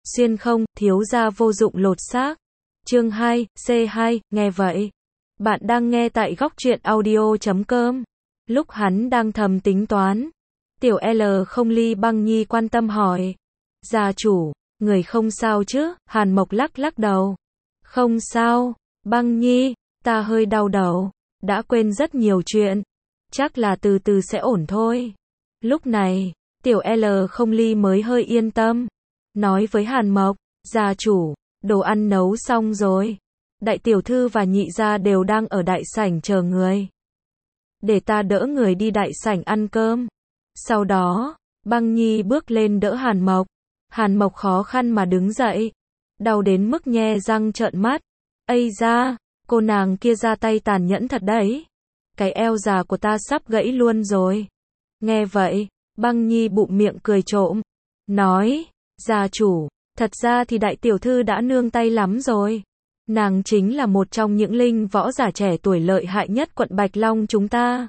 xuyên không, thiếu gia vô dụng lột xác. Chương 2, C2, nghe vậy. Bạn đang nghe tại góc truyện audio.com. Lúc hắn đang thầm tính toán, tiểu L không ly Băng Nhi quan tâm hỏi. Gia chủ, người không sao chứ? Hàn Mộc lắc lắc đầu. Không sao, Băng Nhi, ta hơi đau đầu, đã quên rất nhiều chuyện. Chắc là từ từ sẽ ổn thôi. Lúc này, tiểu L không ly mới hơi yên tâm. Nói với Hàn Mộc, gia chủ, đồ ăn nấu xong rồi. Đại tiểu thư và nhị gia đều đang ở đại sảnh chờ người. Để ta đỡ người đi đại sảnh ăn cơm. Sau đó, Băng Nhi bước lên đỡ Hàn Mộc. Hàn Mộc khó khăn mà đứng dậy. Đau đến mức nhe răng trợn mắt. Ây da, cô nàng kia ra tay tàn nhẫn thật đấy. Cái eo già của ta sắp gãy luôn rồi. Nghe vậy, Băng Nhi bụm miệng cười trộm. Nói, gia chủ, thật ra thì đại tiểu thư đã nương tay lắm rồi. Nàng chính là một trong những linh võ giả trẻ tuổi lợi hại nhất quận Bạch Long chúng ta.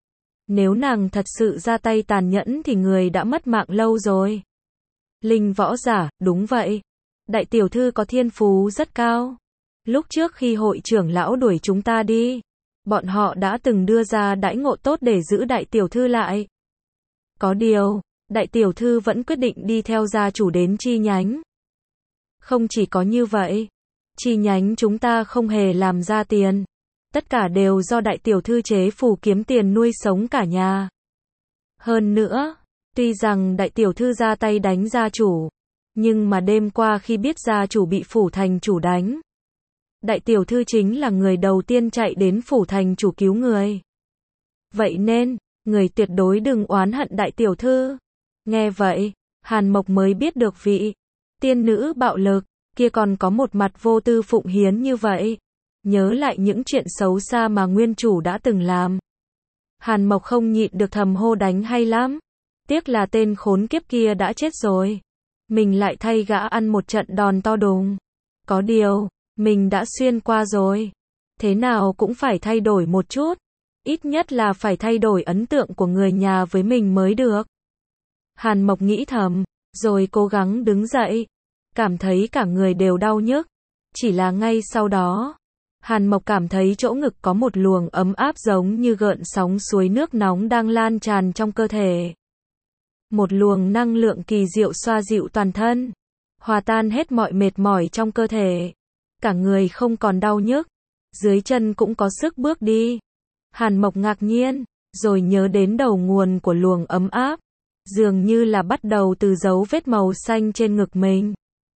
Nếu nàng thật sự ra tay tàn nhẫn thì người đã mất mạng lâu rồi. Linh võ giả, đúng vậy. Đại tiểu thư có thiên phú rất cao. Lúc trước khi hội trưởng lão đuổi chúng ta đi, bọn họ đã từng đưa ra đãi ngộ tốt để giữ đại tiểu thư lại. Có điều, đại tiểu thư vẫn quyết định đi theo gia chủ đến chi nhánh. Không chỉ có như vậy, chi nhánh chúng ta không hề làm ra tiền. Tất cả đều do đại tiểu thư chế phủ kiếm tiền nuôi sống cả nhà. Hơn nữa, tuy rằng đại tiểu thư ra tay đánh gia chủ, nhưng mà đêm qua khi biết gia chủ bị phủ thành chủ đánh, đại tiểu thư chính là người đầu tiên chạy đến phủ thành chủ cứu người. Vậy nên, người tuyệt đối đừng oán hận đại tiểu thư. Nghe vậy, Hàn Mộc mới biết được vị tiên nữ bạo lực kia còn có một mặt vô tư phụng hiến như vậy. Nhớ lại những chuyện xấu xa mà nguyên chủ đã từng làm, Hàn Mộc không nhịn được thầm hô đánh hay lắm. Tiếc là tên khốn kiếp kia đã chết rồi. Mình lại thay gã ăn một trận đòn to đùng. Có điều, mình đã xuyên qua rồi. Thế nào cũng phải thay đổi một chút. Ít nhất là phải thay đổi ấn tượng của người nhà với mình mới được. Hàn Mộc nghĩ thầm, rồi cố gắng đứng dậy. Cảm thấy cả người đều đau nhức. Chỉ là ngay sau đó, Hàn Mộc cảm thấy chỗ ngực có một luồng ấm áp giống như gợn sóng suối nước nóng đang lan tràn trong cơ thể. Một luồng năng lượng kỳ diệu xoa dịu toàn thân, hòa tan hết mọi mệt mỏi trong cơ thể. Cả người không còn đau nhức, dưới chân cũng có sức bước đi. Hàn Mộc ngạc nhiên, rồi nhớ đến đầu nguồn của luồng ấm áp, dường như là bắt đầu từ dấu vết màu xanh trên ngực mình.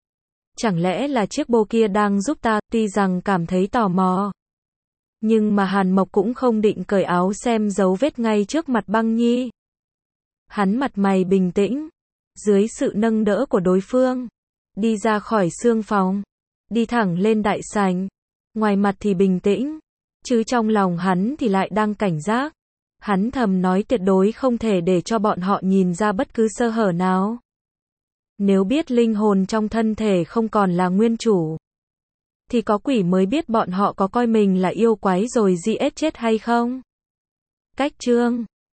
Chẳng lẽ là chiếc bô kia đang giúp ta? Tuy rằng cảm thấy tò mò, nhưng mà Hàn Mộc cũng không định cởi áo xem dấu vết ngay trước mặt Băng Nhi. Hắn mặt mày bình tĩnh, dưới sự nâng đỡ của đối phương, đi ra khỏi xương phòng, đi thẳng lên đại sảnh. Ngoài mặt thì bình tĩnh, chứ trong lòng hắn thì lại đang cảnh giác. Hắn thầm nói tuyệt đối không thể để cho bọn họ nhìn ra bất cứ sơ hở nào. Nếu biết linh hồn trong thân thể không còn là nguyên chủ, thì có quỷ mới biết bọn họ có coi mình là yêu quái rồi giết chết hay không. Cách chương